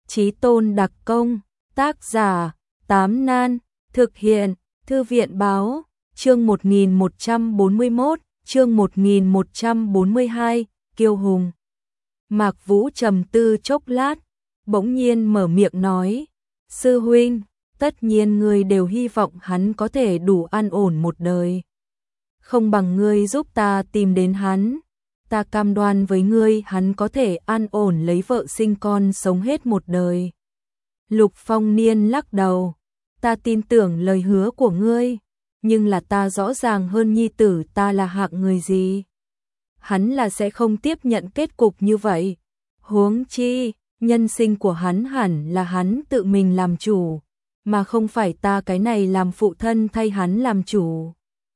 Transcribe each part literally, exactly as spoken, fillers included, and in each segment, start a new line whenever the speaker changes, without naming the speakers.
Chí tôn đặc công, tác giả, Tám Nan, thực hiện, Thư viện báo, chương một nghìn một trăm bốn mươi mốt, chương một nghìn một trăm bốn mươi hai, Kiêu Hùng. Mạc Vũ trầm tư chốc lát, bỗng nhiên mở miệng nói, sư huynh, tất nhiên ngươi đều hy vọng hắn có thể đủ an ổn một đời. Không bằng ngươi giúp ta tìm đến hắn, ta cam đoan với ngươi hắn có thể an ổn lấy vợ sinh con sống hết một đời. Lục Phong Niên lắc đầu, ta tin tưởng lời hứa của ngươi, nhưng là ta rõ ràng hơn nhi tử ta là hạng người gì. Hắn là sẽ không tiếp nhận kết cục như vậy. Huống chi, nhân sinh của hắn hẳn là hắn tự mình làm chủ, mà không phải ta cái này làm phụ thân thay hắn làm chủ.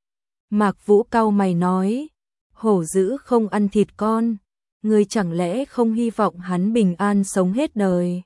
Mạc Vũ cau mày nói, hổ dữ không ăn thịt con, ngươi chẳng lẽ không hy vọng hắn bình an sống hết đời.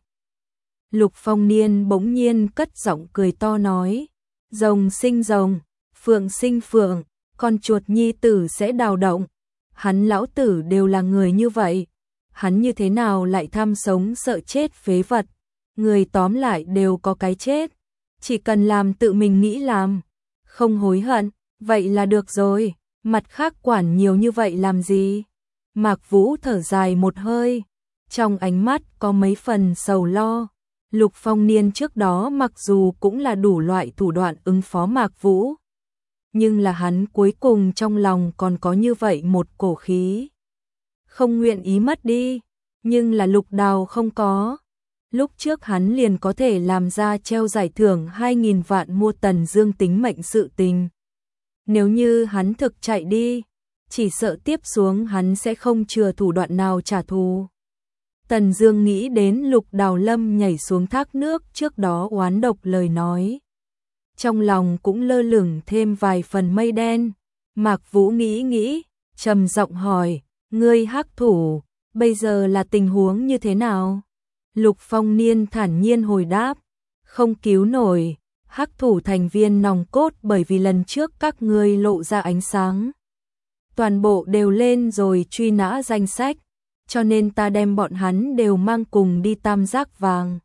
Lục Phong Niên bỗng nhiên cất giọng cười to nói, rồng sinh rồng, phượng sinh phượng, con chuột nhi tử sẽ đào động. Hắn lão tử đều là người như vậy, hắn như thế nào lại tham sống sợ chết phế vật, người tóm lại đều có cái chết, chỉ cần làm tự mình nghĩ làm, không hối hận, vậy là được rồi, mặt khác quản nhiều như vậy làm gì. Mạc Vũ thở dài một hơi, trong ánh mắt có mấy phần sầu lo. Lục Phong Niên trước đó mặc dù cũng là đủ loại thủ đoạn ứng phó Mạc Vũ, nhưng là hắn cuối cùng trong lòng còn có như vậy một cổ khí, không nguyện ý mất đi, nhưng là Lục Đào không có. Lúc trước hắn liền có thể làm ra treo giải thưởng hai nghìn vạn mua Tần Dương tính mệnh sự tình. Nếu như hắn thực chạy đi, chỉ sợ tiếp xuống hắn sẽ không chừa thủ đoạn nào trả thù. Tần Dương nghĩ đến Lục Đào Lâm nhảy xuống thác nước trước đó oán độc lời nói, trong lòng cũng lơ lửng thêm vài phần mây đen. Mạc Vũ nghĩ nghĩ, trầm giọng hỏi, ngươi hắc thủ, bây giờ là tình huống như thế nào? Lục Phong Niên thản nhiên hồi đáp, không cứu nổi, hắc thủ thành viên nòng cốt bởi vì lần trước các ngươi lộ ra ánh sáng, toàn bộ đều lên rồi truy nã danh sách, cho nên ta đem bọn hắn đều mang cùng đi Tam Giác Vàng.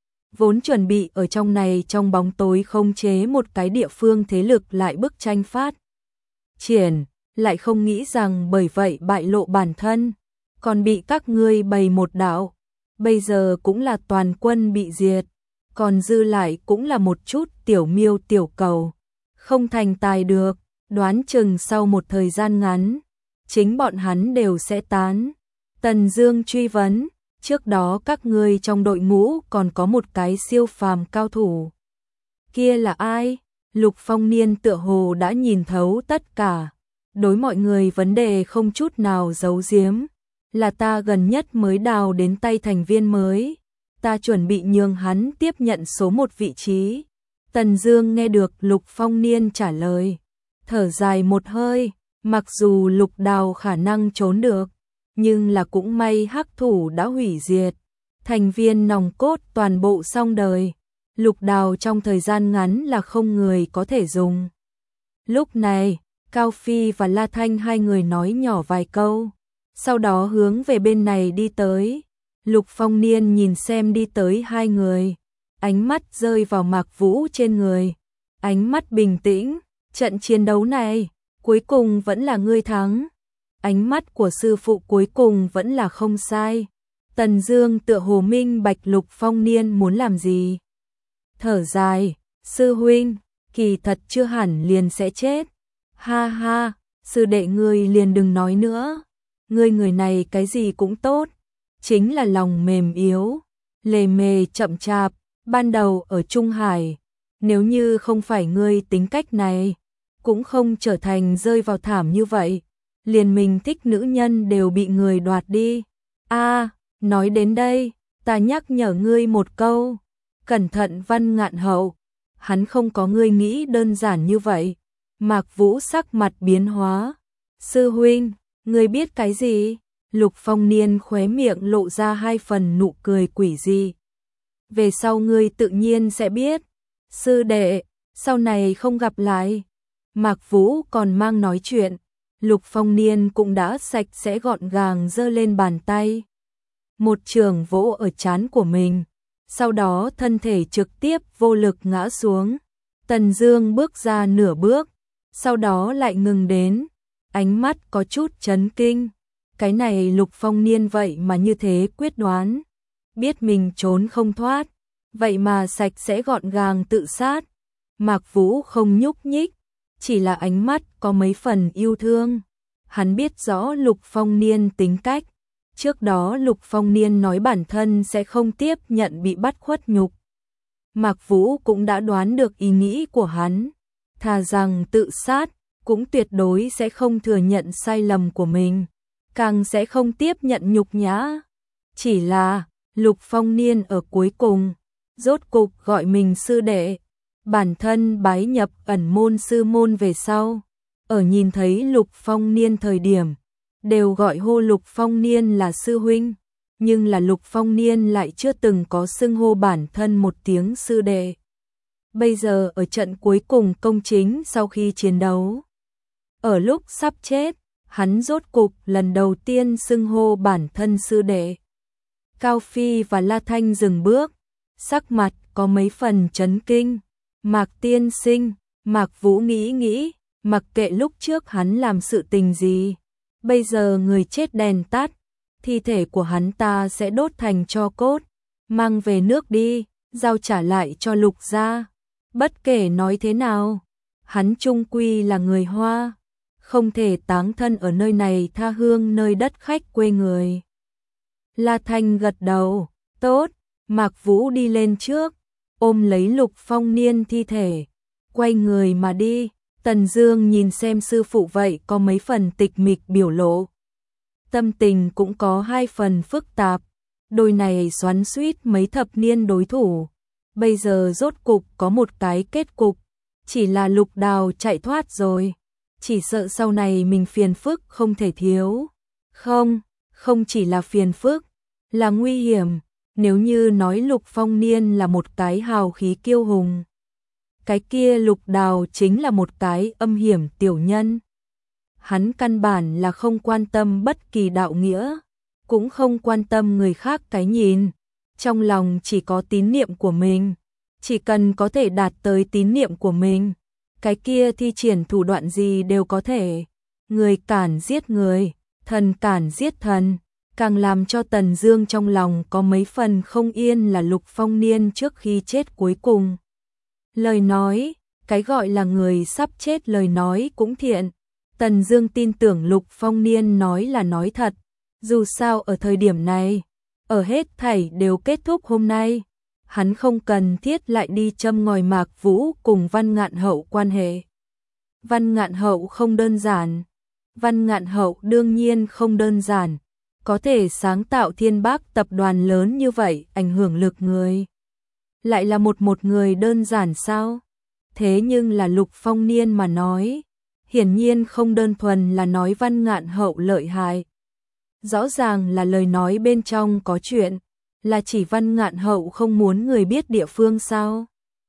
Vốn chuẩn bị ở trong này trong bóng tối khống chế một cái địa phương thế lực lại bức tranh phát triển, lại không nghĩ rằng bởi vậy bại lộ bản thân, còn bị các ngươi bày một đạo, bây giờ cũng là toàn quân bị diệt, còn dư lại cũng là một chút tiểu miêu tiểu cầu, không thành tài được, đoán chừng sau một thời gian ngắn, chính bọn hắn đều sẽ tán. Tần Dương truy vấn, trước đó các ngươi trong đội ngũ còn có một cái siêu phàm cao thủ. Kia là ai? Lục Phong Niên tựa hồ đã nhìn thấu tất cả, đối mọi người vấn đề không chút nào giấu giếm, là ta gần nhất mới đào đến tay thành viên mới, ta chuẩn bị nhường hắn tiếp nhận số một vị trí. Tần Dương nghe được Lục Phong Niên trả lời, thở dài một hơi, mặc dù Lục Đào khả năng trốn được, nhưng là cũng may hắc thủ đã hủy diệt, thành viên nòng cốt toàn bộ xong đời, Lục Đào trong thời gian ngắn là không người có thể dùng. Lúc này, Cao Phi và La Thanh hai người nói nhỏ vài câu, sau đó hướng về bên này đi tới. Lục Phong Niên nhìn xem đi tới hai người, ánh mắt rơi vào Mạc Vũ trên người, ánh mắt bình tĩnh, trận chiến đấu này, cuối cùng vẫn là ngươi thắng. Ánh mắt của sư phụ cuối cùng vẫn là không sai. Tần Dương tựa hồ minh bạch Lục Phong Niên muốn làm gì. Thở dài, sư huynh, kỳ thật chưa hẳn liền sẽ chết. Ha ha, sư đệ ngươi liền đừng nói nữa. Ngươi người này cái gì cũng tốt, chính là lòng mềm yếu, lề mề chậm chạp, ban đầu ở Trung Hải, nếu như không phải ngươi tính cách này, cũng không trở thành rơi vào thảm như vậy. Liền mình thích nữ nhân đều bị người đoạt đi. A, à, nói đến đây, ta nhắc nhở ngươi một câu, cẩn thận Văn Ngạn Hậu, hắn không có ngươi nghĩ đơn giản như vậy. Mạc Vũ sắc mặt biến hóa, sư huynh, ngươi biết cái gì? Lục Phong Niên khóe miệng lộ ra hai phần nụ cười quỷ dị. Về sau ngươi tự nhiên sẽ biết. Sư đệ, sau này không gặp lại. Mạc Vũ còn mang nói chuyện. Lục Phong Niên cũng đã sạch sẽ gọn gàng giơ lên bàn tay. Một trường vỗ ở trán của mình. sau đó thân thể trực tiếp vô lực ngã xuống. Tần Dương bước ra nửa bước, sau đó lại ngừng đến, ánh mắt có chút chấn kinh. Cái này Lục Phong Niên vậy mà như thế quyết đoán, biết mình trốn không thoát, vậy mà sạch sẽ gọn gàng tự sát. Mạc Vũ không nhúc nhích, chỉ là ánh mắt có mấy phần yêu thương. Hắn biết rõ Lục Phong Niên tính cách, trước đó Lục Phong Niên nói bản thân sẽ không tiếp nhận bị bắt khuất nhục. Mạc Vũ cũng đã đoán được ý nghĩ của hắn, thà rằng tự sát, cũng tuyệt đối sẽ không thừa nhận sai lầm của mình, càng sẽ không tiếp nhận nhục nhã. Chỉ là, Lục Phong Niên ở cuối cùng, rốt cục gọi mình sư đệ, bản thân bái nhập ẩn môn sư môn về sau. Ở nhìn thấy Lục Phong Niên thời điểm, đều gọi hô Lục Phong Niên là sư huynh, nhưng là Lục Phong Niên lại chưa từng có xưng hô bản thân một tiếng sư đệ. Bây giờ ở trận cuối cùng công chính sau khi chiến đấu, ở lúc sắp chết, hắn rốt cục lần đầu tiên xưng hô bản thân sư đệ. Cao Phi và La Thanh dừng bước, sắc mặt có mấy phần chấn kinh. Mạc tiên sinh, Mạc Vũ nghĩ nghĩ, mặc kệ lúc trước hắn làm sự tình gì, bây giờ người chết đèn tắt, thi thể của hắn ta sẽ đốt thành tro cốt, mang về nước đi, giao trả lại cho Lục gia. Bất kể nói thế nào, hắn chung quy là người Hoa, không thể táng thân ở nơi này tha hương nơi đất khách quê người. La Thanh gật đầu, tốt. Mạc Vũ đi lên trước, ôm lấy Lục Phong Niên thi thể, quay người mà đi. Tần Dương nhìn xem sư phụ vậy có mấy phần tịch mịch biểu lộ, tâm tình cũng có hai phần phức tạp. Đôi này xoắn xuýt mấy thập niên đối thủ, bây giờ rốt cục có một cái kết cục, chỉ là Lục Đào chạy thoát rồi, chỉ sợ sau này mình phiền phức không thể thiếu. Không, không chỉ là phiền phức, là nguy hiểm. Nếu như nói Lục Phong Niên là một cái hào khí kiêu hùng, cái kia Lục Đào chính là một cái âm hiểm tiểu nhân. Hắn căn bản là không quan tâm bất kỳ đạo nghĩa, cũng không quan tâm người khác cái nhìn, trong lòng chỉ có tín niệm của mình, chỉ cần có thể đạt tới tín niệm của mình, cái kia thi triển thủ đoạn gì đều có thể. Người cản giết người, thần cản giết thần. Càng làm cho Tần Dương trong lòng có mấy phần không yên là Lục Phong Niên trước khi chết cuối cùng. Lời nói, cái gọi là người sắp chết lời nói cũng thiện. Tần Dương tin tưởng Lục Phong Niên nói là nói thật. Dù sao ở thời điểm này, ở hết thảy đều kết thúc hôm nay, hắn không cần thiết lại đi châm ngòi Mạc Vũ cùng Văn Ngạn Hậu quan hệ. Văn Ngạn Hậu không đơn giản. Văn Ngạn Hậu đương nhiên không đơn giản. Có thể sáng tạo Thiên Bác tập đoàn lớn như vậy, ảnh hưởng lực người. Lại là một một người đơn giản sao? Thế nhưng là Lục Phong Niên mà nói, hiển nhiên không đơn thuần là nói Văn Ngạn Hậu lợi hại. Rõ ràng là lời nói bên trong có chuyện, là chỉ Văn Ngạn Hậu không muốn người biết địa phương sao?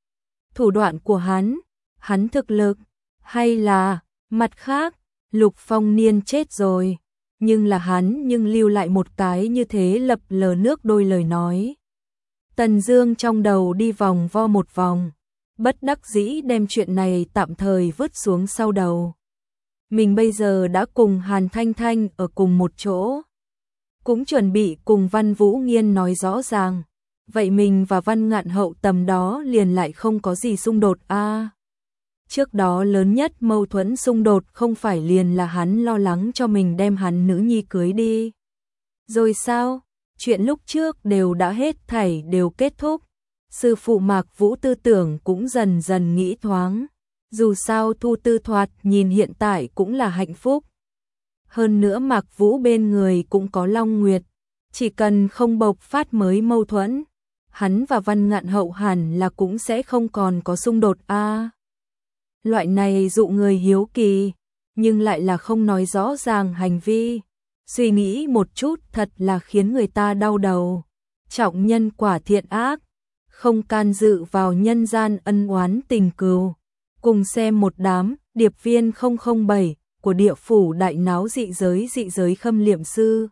Thủ đoạn của hắn, hắn thực lực, hay là, mặt khác, Lục Phong Niên chết rồi. Nhưng là hắn nhưng lưu lại một cái như thế lập lờ nước đôi lời nói. Tần Dương trong đầu đi vòng vo một vòng, bất đắc dĩ đem chuyện này tạm thời vứt xuống sau đầu. Mình bây giờ đã cùng Hàn Thanh Thanh ở cùng một chỗ, cũng chuẩn bị cùng Văn Vũ Nghiên nói rõ ràng, vậy mình và Văn Ngạn Hậu tầm đó liền lại không có gì xung đột a. À, trước đó lớn nhất mâu thuẫn xung đột không phải liền là hắn lo lắng cho mình đem hắn nữ nhi cưới đi. Rồi sao? Chuyện lúc trước đều đã hết thảy đều kết thúc. Sư phụ Mạc Vũ tư tưởng cũng dần dần nghĩ thoáng. Dù sao Thu Tư Thoạt nhìn hiện tại cũng là hạnh phúc. Hơn nữa Mạc Vũ bên người cũng có Long Nguyệt. Chỉ cần không bộc phát mới mâu thuẫn, hắn và Văn Ngạn Hậu hẳn là cũng sẽ không còn có xung đột a. À, loại này dụ người hiếu kỳ, nhưng lại là không nói rõ ràng hành vi. Suy nghĩ một chút thật là khiến người ta đau đầu. Trọng nhân quả thiện ác, không can dự vào nhân gian ân oán tình cừu. Cùng xem một đám điệp viên không không bảy của địa phủ đại náo dị giới dị giới Khâm Liệm Sư.